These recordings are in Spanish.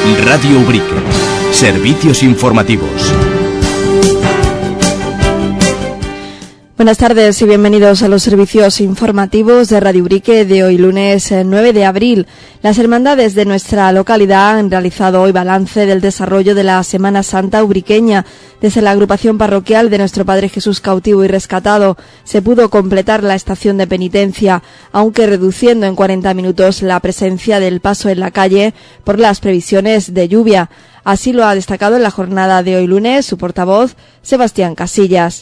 Radio Ubrique. Servicios informativos. Buenas tardes y bienvenidos a los servicios informativos de Radio Ubrique de hoy lunes 9 de abril. Las hermandades de nuestra localidad han realizado hoy balance del desarrollo de la Semana Santa ubriqueña. Desde la agrupación parroquial de Nuestro Padre Jesús Cautivo y Rescatado se pudo completar la estación de penitencia, aunque reduciendo en 40 minutos la presencia del paso en la calle por las previsiones de lluvia. Así lo ha destacado en la jornada de hoy lunes su portavoz, Sebastián Casillas.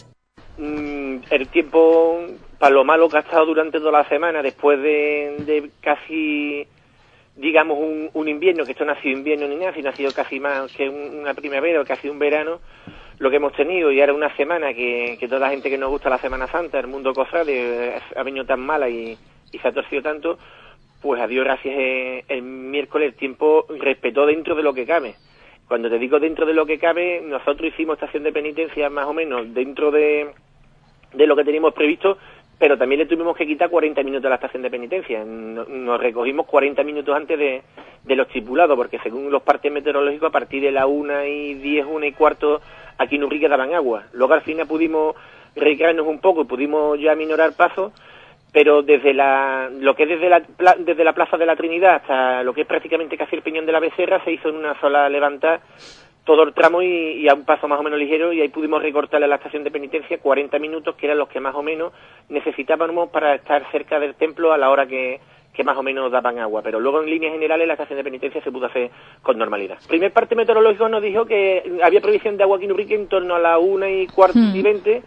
El tiempo, para lo malo que ha estado durante toda la semana, después de casi, digamos, un invierno, que esto no ha sido invierno ni nada, sino ha sido casi más que una primavera o casi un verano, lo que hemos tenido, y ahora una semana que toda la gente que nos gusta la Semana Santa, el mundo cofrade, ha venido tan mala y se ha torcido tanto, pues a Dios gracias, el miércoles el tiempo respetó dentro de lo que cabe. Cuando te digo dentro de lo que cabe, nosotros hicimos estación de penitencia más o menos dentro de lo que teníamos previsto, pero también le tuvimos que quitar 40 minutos a la estación de penitencia. Nos recogimos 40 minutos antes de lo estipulado, porque según los partes meteorológicos, a partir de la 1:10, 1:15, aquí en Ubrique daban agua. Luego al final pudimos recrearnos un poco y pudimos ya aminorar pasos, pero desde lo que es desde la Plaza de la Trinidad hasta lo que es prácticamente casi el Peñón de la Becerra se hizo en una sola levantada todo el tramo y a un paso más o menos ligero, y ahí pudimos recortarle a la estación de penitencia 40 minutos, que eran los que más o menos necesitábamos para estar cerca del templo a la hora que más o menos daban agua. Pero luego en líneas generales la estación de penitencia se pudo hacer con normalidad. El primer parte meteorológico nos dijo que había previsión de agua aquí en Ubrique en torno a la 1:15,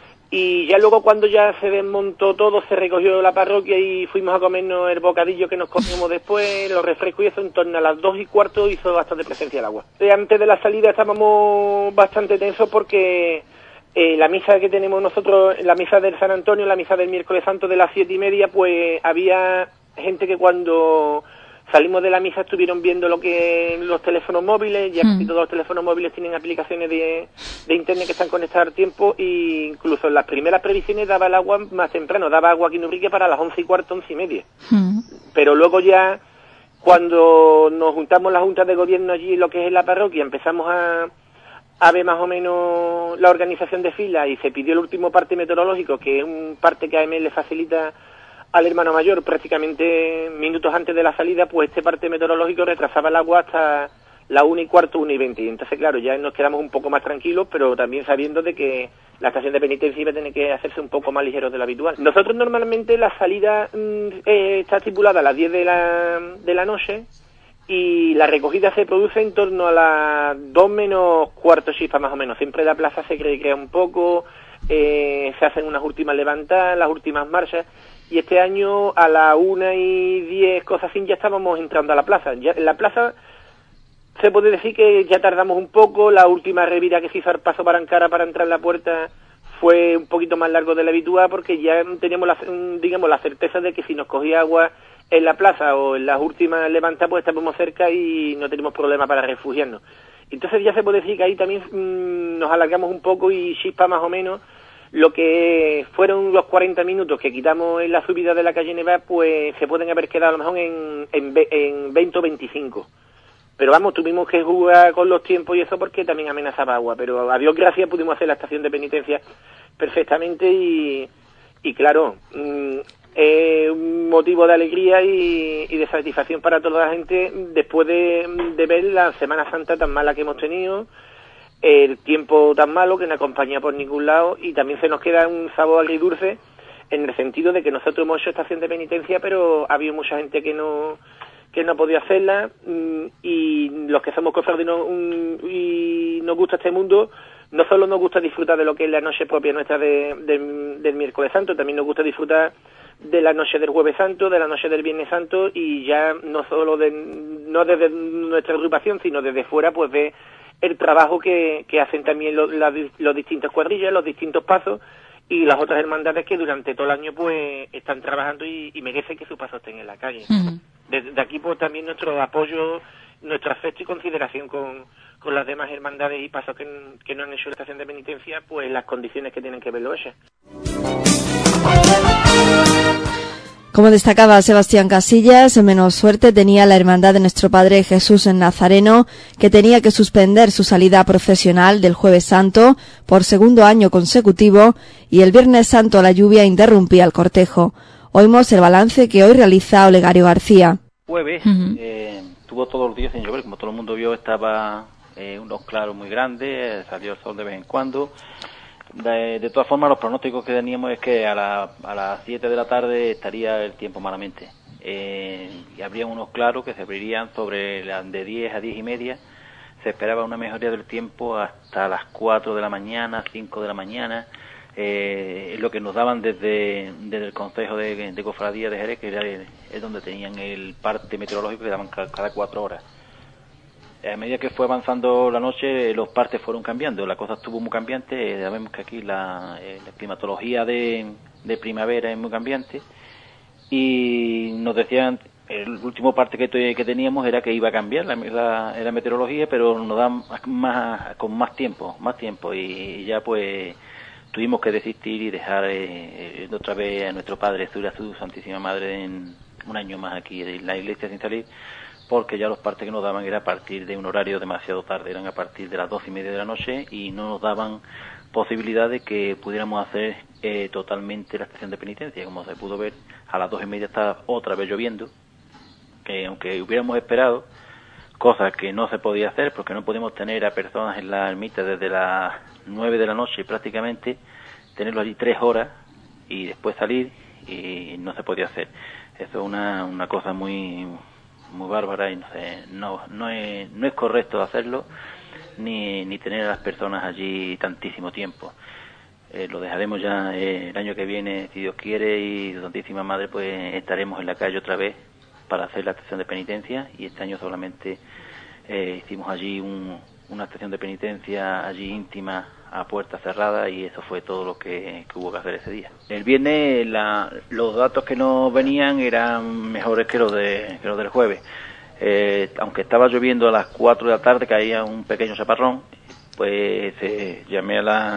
y ya luego cuando ya se desmontó todo, se recogió la parroquia y fuimos a comernos el bocadillo que nos comimos después, los refrescos y eso, en torno a las 2:15 hizo bastante presencia el agua. Antes de la salida estábamos bastante tensos porque la misa que tenemos nosotros, la misa del San Antonio, la misa del miércoles santo de las 7:30, pues había gente que cuando salimos de la misa estuvieron viendo lo que los teléfonos móviles, ya casi todos los teléfonos móviles tienen aplicaciones de internet que están conectadas al tiempo, e incluso en las primeras previsiones daba el agua más temprano, daba agua aquí en Ubrique para las 11:15, 11:30. Pero luego ya, cuando nos juntamos la Junta de Gobierno allí, lo que es en la parroquia, empezamos a ver más o menos la organización de filas y se pidió el último parte meteorológico, que es un parte que AEMET le facilita al hermano mayor prácticamente minutos antes de la salida, pues este parte meteorológico retrasaba el agua hasta la 1:15, 1:20. Y entonces, claro, ya nos quedamos un poco más tranquilos, pero también sabiendo de que la estación de penitencia iba a tener que hacerse un poco más ligero de lo habitual. Nosotros normalmente la salida está estipulada a las 10 de la noche, y la recogida se produce en torno a las 2:15 chispa más o menos. Siempre la plaza se recrea un poco, se hacen unas últimas levantadas, las últimas marchas, y este año a las 1:10, cosas así, ya estábamos entrando a la plaza. Ya en la plaza se puede decir que ya tardamos un poco. La última revira que se hizo al paso para Ancara para entrar en la puerta fue un poquito más largo de la habitual, porque ya teníamos la certeza de que si nos cogía agua en la plaza o en las últimas levantadas, pues estábamos cerca y no tenemos problema para refugiarnos. Entonces ya se puede decir que ahí también nos alargamos un poco, y chispa más o menos lo que fueron los 40 minutos que quitamos en la subida de la calle Nevada, pues se pueden haber quedado a lo mejor en 20 o 25. Pero vamos, tuvimos que jugar con los tiempos y eso porque también amenazaba agua. Pero a Dios gracias pudimos hacer la estación de penitencia perfectamente, y claro, es un motivo de alegría y de satisfacción para toda la gente después de ver la Semana Santa tan mala que hemos tenido, el tiempo tan malo que no acompaña por ningún lado, y también se nos queda un sabor agridulce en el sentido de que nosotros hemos hecho estación de penitencia, pero ha habido mucha gente que no podía hacerla, y los que somos cofrades y nos gusta este mundo, no solo nos gusta disfrutar de lo que es la noche propia nuestra del miércoles santo, también nos gusta disfrutar de la noche del jueves santo, de la noche del viernes santo, y ya no solo no desde nuestra agrupación, sino desde fuera, pues ve el trabajo que hacen también los distintos cuadrillas, los distintos pasos, y las otras hermandades que durante todo el año pues están trabajando y merecen que sus pasos estén en la calle. Desde aquí pues también nuestro apoyo, nuestro afecto y consideración con las demás hermandades y pasos que no han hecho la estación de penitencia, pues las condiciones que tienen que verlo ellas. Como destacaba Sebastián Casillas, menos suerte tenía la Hermandad de Nuestro Padre Jesús en Nazareno, que tenía que suspender su salida profesional del Jueves Santo por segundo año consecutivo, y el Viernes Santo la lluvia interrumpía el cortejo. Oímos el balance que hoy realiza Olegario García. Jueves tuvo todos los días sin llover, como todo el mundo vio, estaba unos claros muy grandes, salió el sol de vez en cuando. De todas formas, los pronósticos que teníamos es que a las 7 de la tarde estaría el tiempo malamente. Y habría unos claros que se abrirían sobre las de 10 a 10 y media. Se esperaba una mejoría del tiempo hasta las 4 de la mañana, 5 de la mañana. Lo que nos daban desde el Consejo de Cofradía de Jerez, que es donde tenían el parte meteorológico que daban cada 4 horas. A medida que fue avanzando la noche, los partes fueron cambiando, la cosa estuvo muy cambiante. Sabemos que aquí la climatología de primavera es muy cambiante, y nos decían, el último parte que teníamos era que iba a cambiar la meteorología, pero nos dan con más tiempo, y ya pues tuvimos que desistir y dejar otra vez a nuestro Padre, su Santísima Madre, en un año más aquí en la iglesia sin salir, porque ya los partes que nos daban era a partir de un horario demasiado tarde, eran a partir de las 12:30 de la noche, y no nos daban posibilidad de que pudiéramos hacer totalmente la estación de penitencia. Como se pudo ver, a las 2:30 estaba otra vez lloviendo, que aunque hubiéramos esperado, cosa que no se podía hacer, porque no podemos tener a personas en la ermita desde las 9 de la noche prácticamente, tenerlos allí 3 horas y después salir, y no se podía hacer. Eso es una cosa muy bárbara, y no es correcto hacerlo, ni tener a las personas allí tantísimo tiempo. Lo dejaremos ya el año que viene, si Dios quiere, y su Santísima Madre, pues estaremos en la calle otra vez para hacer la estación de penitencia, y este año solamente hicimos allí una estación de penitencia allí íntima, a puerta cerrada, y eso fue todo lo que hubo que hacer ese día. El viernes los datos que nos venían eran mejores que los del jueves. Aunque estaba lloviendo a las 4 de la tarde, caía un pequeño chaparrón, pues llamé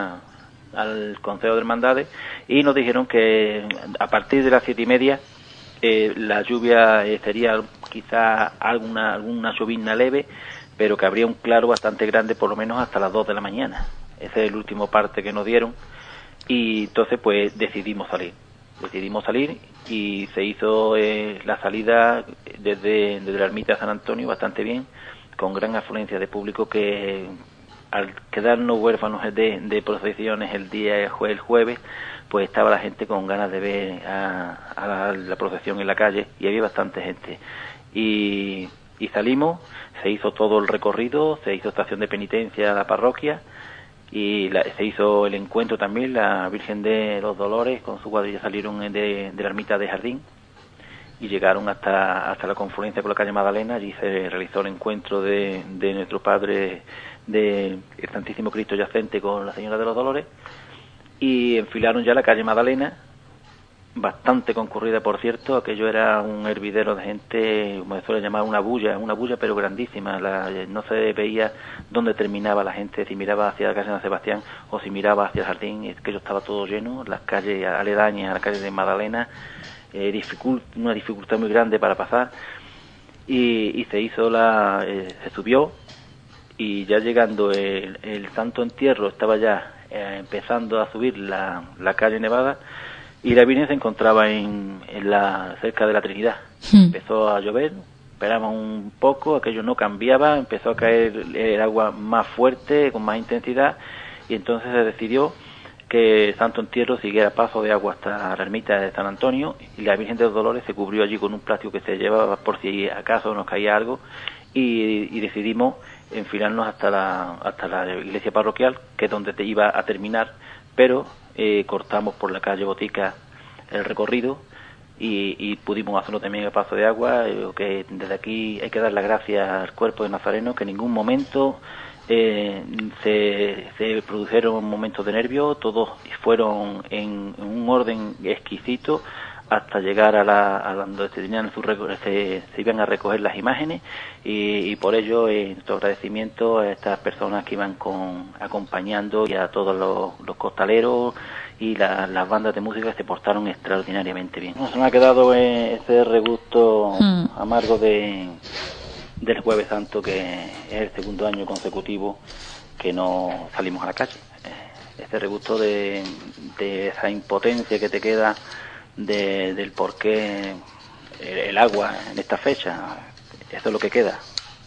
al Consejo de Hermandades y nos dijeron que a partir de las 7:30 la lluvia sería quizá alguna llovizna leve, pero que habría un claro bastante grande, por lo menos hasta las 2 de la mañana. Ese es el último parte que nos dieron, y entonces pues decidimos salir y se hizo la salida desde la ermita de San Antonio bastante bien, con gran afluencia de público, que al quedarnos huérfanos de procesiones el jueves, pues estaba la gente con ganas de ver a la procesión en la calle, y había bastante gente, y salimos. Se hizo todo el recorrido, se hizo estación de penitencia a la parroquia, y se hizo el encuentro también. La Virgen de los Dolores con su cuadrilla salieron de la ermita de Jardín y llegaron hasta la confluencia con la calle Magdalena. Allí se realizó el encuentro de nuestro Padre, de el Santísimo Cristo Yacente, con la Señora de los Dolores, y enfilaron ya la calle Magdalena, bastante concurrida, por cierto. Aquello era un hervidero de gente, como se suele llamar, una bulla pero grandísima. No se veía dónde terminaba la gente, si miraba hacia la calle San Sebastián o si miraba hacia el jardín. Aquello estaba todo lleno, las calles aledañas a la calle de Magdalena, una dificultad muy grande para pasar, y se hizo se subió, y ya llegando el Santo Entierro estaba ya empezando a subir la calle Nevada, y la Virgen se encontraba cerca de la Trinidad. Empezó a llover, esperamos un poco, aquello no cambiaba, empezó a caer el agua más fuerte, con más intensidad, y entonces se decidió que el Santo Entierro siguiera paso de agua hasta la ermita de San Antonio, y la Virgen de los Dolores se cubrió allí con un plástico que se llevaba por si acaso nos caía algo, y decidimos enfilarnos hasta la iglesia parroquial, que es donde te iba a terminar, pero cortamos por la calle Botica el recorrido, y pudimos hacerlo también a paso de agua. Que desde aquí hay que dar las gracias al cuerpo de Nazareno, que en ningún momento se produjeron momentos de nervio, todos fueron en un orden exquisito, hasta llegar a donde se iban a recoger las imágenes, y por ello nuestro agradecimiento a estas personas que iban acompañando, y a todos los costaleros y las bandas de música se portaron extraordinariamente bien. Se me ha quedado ese regusto amargo del Jueves Santo, que es el segundo año consecutivo que no salimos a la calle. Ese regusto de esa impotencia que te queda del por qué el agua en esta fecha, eso es lo que queda.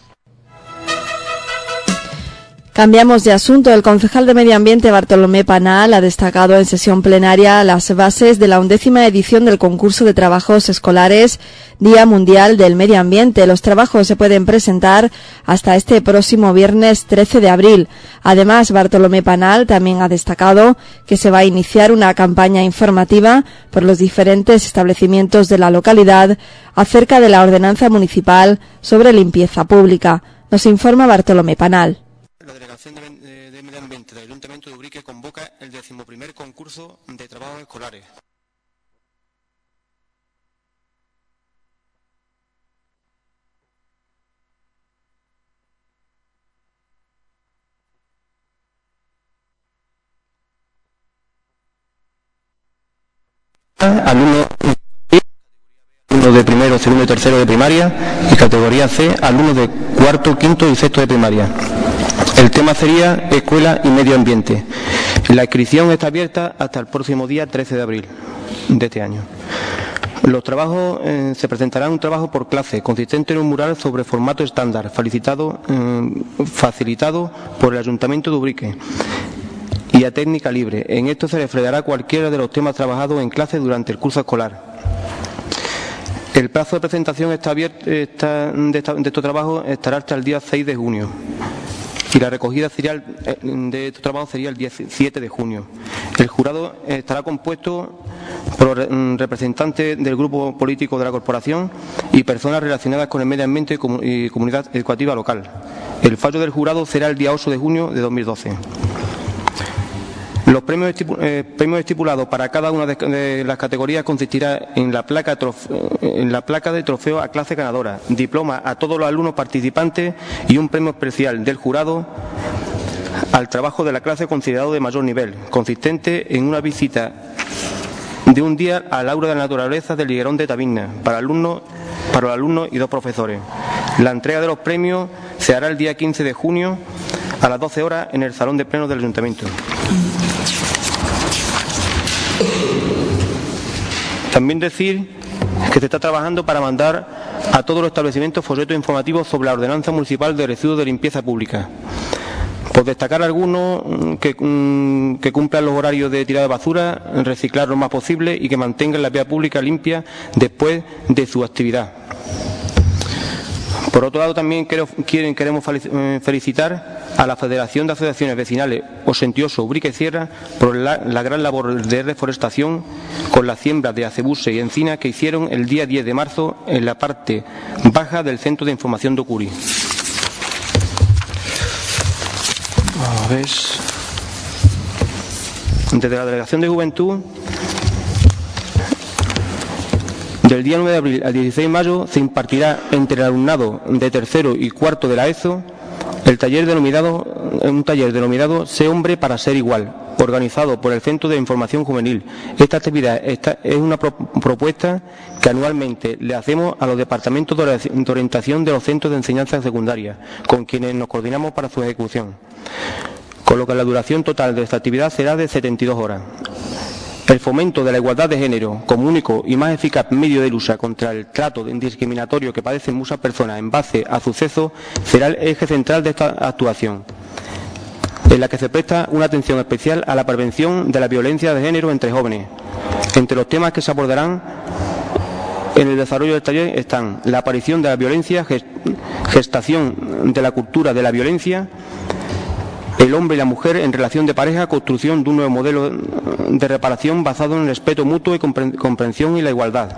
Cambiamos de asunto. El concejal de Medio Ambiente, Bartolomé Panal, ha destacado en sesión plenaria las bases de la 11ª edición del concurso de trabajos escolares Día Mundial del Medio Ambiente. Los trabajos se pueden presentar hasta este próximo viernes 13 de abril. Además, Bartolomé Panal también ha destacado que se va a iniciar una campaña informativa por los diferentes establecimientos de la localidad acerca de la ordenanza municipal sobre limpieza pública. Nos informa Bartolomé Panal. La Delegación de Medio Ambiente del Ayuntamiento de Ubrique convoca el 11º concurso de trabajos escolares. Alumnos de primero, segundo y tercero de primaria, y categoría C, alumnos de cuarto, quinto y sexto de primaria. El tema sería Escuela y Medio Ambiente. La inscripción está abierta hasta el próximo día 13 de abril de este año. Los trabajos, se presentará un trabajo por clase, consistente en un mural sobre formato estándar, facilitado por el Ayuntamiento de Ubrique y a técnica libre. En esto se reflejará cualquiera de los temas trabajados en clase durante el curso escolar. El plazo de presentación de estos trabajos estará hasta el día 6 de junio. Y la recogida de estos trabajos sería el 17 de junio. El jurado estará compuesto por representantes del grupo político de la corporación y personas relacionadas con el medio ambiente y comunidad educativa local. El fallo del jurado será el día 8 de junio de 2012. Los premios estipulados para cada una de las categorías consistirá en la placa de trofeo a clase ganadora, diploma a todos los alumnos participantes y un premio especial del jurado al trabajo de la clase considerado de mayor nivel, consistente en una visita de un día al aula de la naturaleza del Higuerón de Tabigna para los alumnos y 2 profesores. La entrega de los premios se hará el día 15 de junio a las 12 horas en el Salón de Plenos del Ayuntamiento. También decir que se está trabajando para mandar a todos los establecimientos folletos informativos sobre la ordenanza municipal de residuos de limpieza pública. Por destacar algunos que cumplan los horarios de tirada de basura, reciclar lo más posible y que mantengan la vía pública limpia después de su actividad. Por otro lado, también queremos felicitar a la Federación de Asociaciones Vecinales Osentioso, Ubrique y Sierra por la gran labor de reforestación con las siembras de acebuse y encina que hicieron el día 10 de marzo en la parte baja del Centro de Información de Ocuri. A ver. Desde la Delegación de Juventud, del día 9 de abril al 16 de mayo se impartirá entre el alumnado de tercero y cuarto de la ESO un taller denominado Sé hombre para ser igual, organizado por el Centro de Información Juvenil. Esta actividad es una propuesta que anualmente le hacemos a los departamentos de orientación de los centros de enseñanza secundaria, con quienes nos coordinamos para su ejecución, con lo que la duración total de esta actividad será de 72 horas. El fomento de la igualdad de género como único y más eficaz medio de lucha contra el trato discriminatorio que padecen muchas personas en base a su sexo será el eje central de esta actuación, en la que se presta una atención especial a la prevención de la violencia de género entre jóvenes. Entre los temas que se abordarán en el desarrollo del taller están la aparición de la violencia, gestación de la cultura de la violencia, el hombre y la mujer en relación de pareja, construcción de un nuevo modelo de reparación basado en el respeto mutuo y comprensión y la igualdad.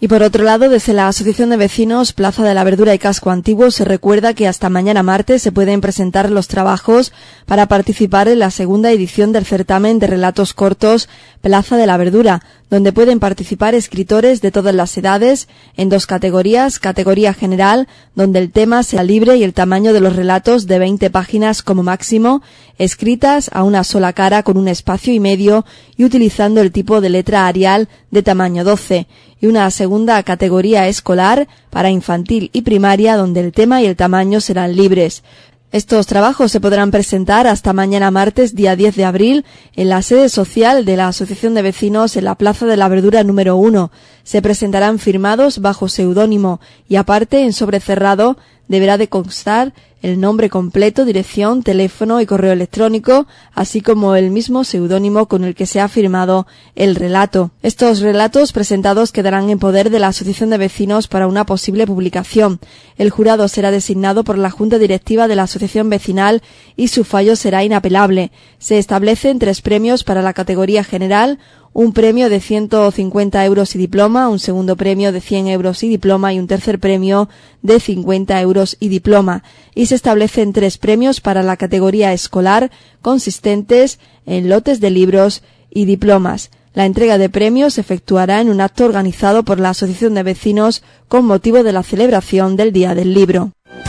Y por otro lado, desde la Asociación de Vecinos Plaza de la Verdura y Casco Antiguo se recuerda que hasta mañana martes se pueden presentar los trabajos para participar en la segunda edición del certamen de relatos cortos Plaza de la Verdura, donde pueden participar escritores de todas las edades en 2 categorías: categoría general, donde el tema sea libre y el tamaño de los relatos de 20 páginas como máximo, escritas a una sola cara con un espacio y medio y utilizando el tipo de letra Arial de tamaño 12, y una segunda categoría escolar para infantil y primaria, donde el tema y el tamaño serán libres. Estos trabajos se podrán presentar hasta mañana martes, día 10 de abril, en la sede social de la Asociación de Vecinos en la Plaza de la Verdura número 1. Se presentarán firmados bajo seudónimo y aparte en sobre cerrado deberá de constar el nombre completo, dirección, teléfono y correo electrónico, así como el mismo seudónimo con el que se ha firmado el relato. Estos relatos presentados quedarán en poder de la Asociación de Vecinos para una posible publicación. El jurado será designado por la Junta Directiva de la Asociación Vecinal y su fallo será inapelable. Se establecen 3 premios para la categoría general: un premio de 150 euros y diploma, un segundo premio de 100 euros y diploma y un tercer premio de 50 euros y diploma. Y se establecen 3 premios para la categoría escolar, consistentes en lotes de libros y diplomas. La entrega de premios se efectuará en un acto organizado por la Asociación de Vecinos con motivo de la celebración del Día del Libro.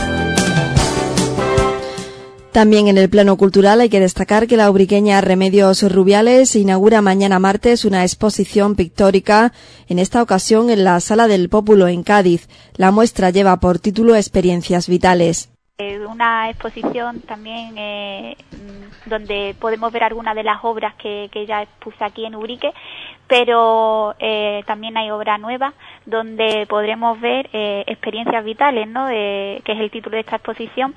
También en el plano cultural hay que destacar que la ubriqueña Remedios Rubiales inaugura mañana martes una exposición pictórica, en esta ocasión en la Sala del Pópulo en Cádiz. La muestra lleva por título Experiencias Vitales. Una exposición también donde podemos ver algunas de las obras que ya expuse aquí en Ubrique, pero también hay obra nueva donde podremos ver experiencias vitales, ¿no? Que es el título de esta exposición.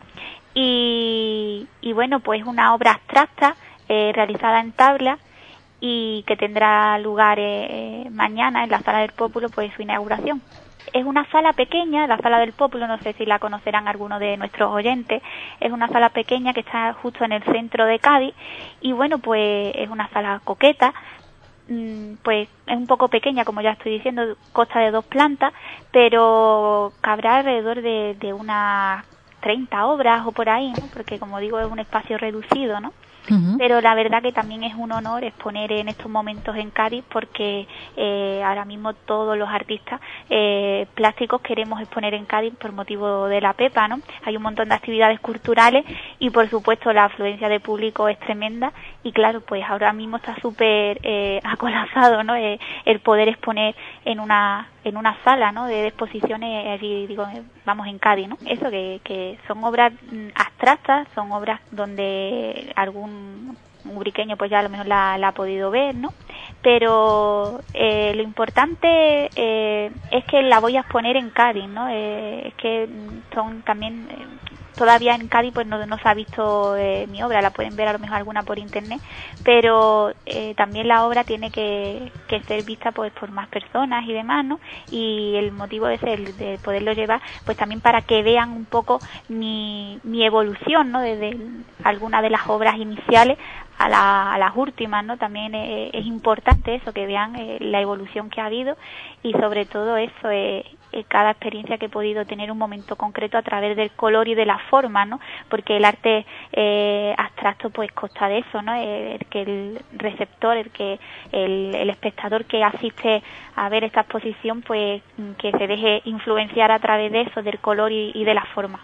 Y bueno, pues una obra abstracta realizada en tabla y que tendrá lugar mañana en la Sala del Pópulo, pues su inauguración. Es una sala pequeña, la Sala del Pópulo, no sé si la conocerán algunos de nuestros oyentes. Es una sala pequeña que está justo en el centro de Cádiz y bueno, pues es una sala coqueta. Pues es un poco pequeña, como ya estoy diciendo, consta de 2 plantas, pero cabrá alrededor de unas 30 obras o por ahí, ¿no? Porque como digo, es un espacio reducido, ¿no? Pero la verdad que también es un honor exponer en estos momentos en Cádiz, porque ahora mismo todos los artistas plásticos queremos exponer en Cádiz por motivo de la Pepa, ¿no? Hay un montón de actividades culturales y por supuesto la afluencia de público es tremenda y claro, pues ahora mismo está súper acolazado, ¿no? El poder exponer en una sala, ¿no? De exposiciones, digo, vamos, en Cádiz, ¿no? Eso que son obras abstractas, son obras donde algún ubriqueño pues ya a lo mejor la ha podido ver, ¿no? Pero lo importante es que la voy a exponer en Cádiz, ¿no? Es que son también todavía en Cádiz pues no se ha visto mi obra, la pueden ver a lo mejor alguna por internet, pero también la obra tiene que ser vista pues por más personas y demás, ¿no? Y el motivo de poderlo llevar pues también para que vean un poco mi evolución, ¿no? Desde alguna de las obras iniciales a las últimas, ¿no? También es importante eso, que vean la evolución que ha habido y sobre todo eso, cada experiencia que he podido tener un momento concreto a través del color y de la forma, ¿no? Porque el arte abstracto pues consta de eso, ¿no? Que el receptor, el espectador que asiste a ver esta exposición pues que se deje influenciar a través de eso, del color y de la forma.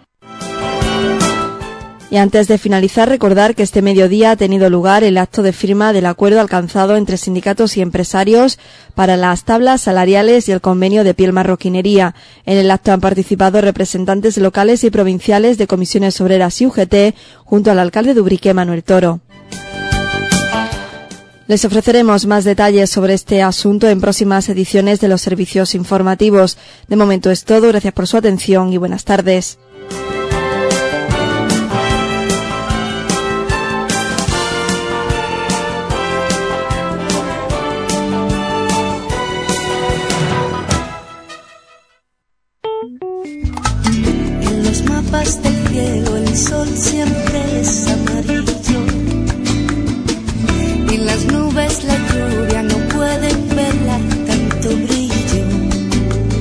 Y antes de finalizar, recordar que este mediodía ha tenido lugar el acto de firma del acuerdo alcanzado entre sindicatos y empresarios para las tablas salariales y el convenio de piel marroquinería. En el acto han participado representantes locales y provinciales de comisiones obreras y UGT, junto al alcalde de Ubrique, Manuel Toro. Les ofreceremos más detalles sobre este asunto en próximas ediciones de los servicios informativos. De momento es todo, gracias por su atención y buenas tardes. Del cielo el sol siempre es amarillo y las nubes la lluvia no pueden velar tanto brillo.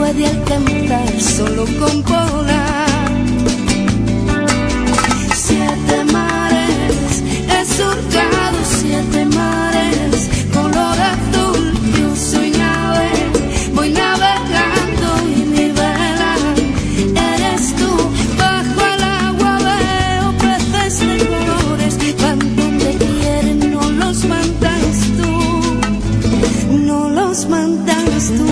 puede alcanzar solo con volar. 7 mares he surcado, 7 mares, color azul. Yo soy nave, voy navegando y mi vela eres tú. Bajo el agua veo peces de colores, van donde quieren, no los mandas tú, no los mandas tú.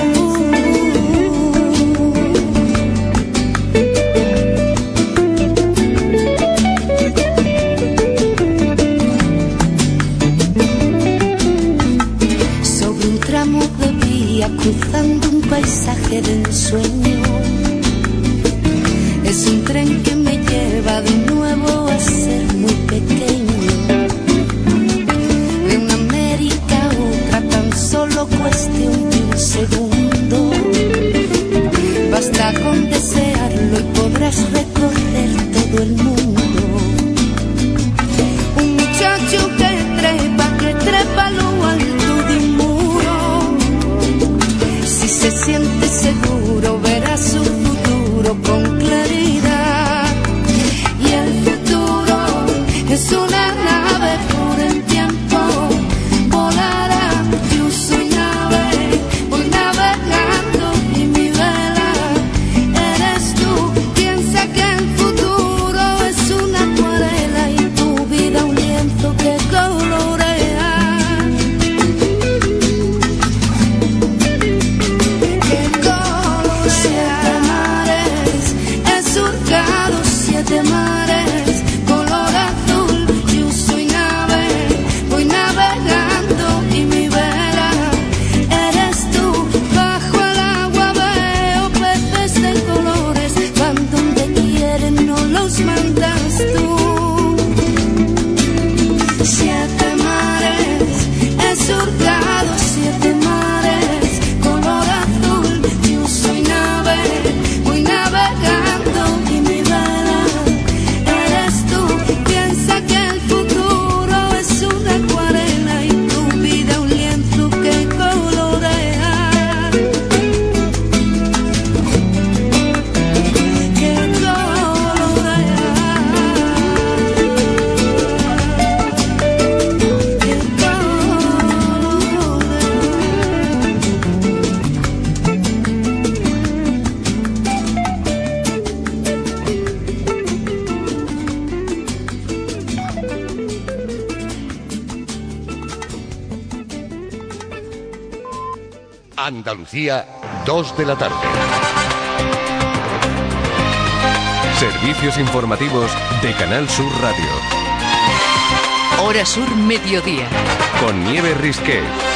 Cruzando un paisaje de ensueño, es un tren que me lleva de nuevo a ser muy pequeño. De una América a otra, tan solo cuestión de un segundo. Basta con desearlo y podrás recorrer todo el mundo. Un muchacho que trepa lo alto de un muro. Si se siente seguro, verá su futuro con claridad. Y el futuro es una nave por el tiempo, volará. Yo soy nave, voy navegando y mi vela eres tú. Piensa que el futuro es una acuarela y tu vida un lienzo que colorea. 7 mares, color azul. Yo soy nave, voy navegando y mi vela eres tú. Bajo el agua veo peces de colores, van donde quieren, no los mandas tú. 7 mares he surcado, 7 mares, color azul. Yo soy nave, voy navegando y mi vela eres tú. Piensa que el futuro es una acuarela y tu vida un lienzo que colorea. Que colorea. Que Andalucía, 2 de la tarde. Servicios informativos de Canal Sur Radio. Hora Sur, mediodía. Con Nieves Risqué.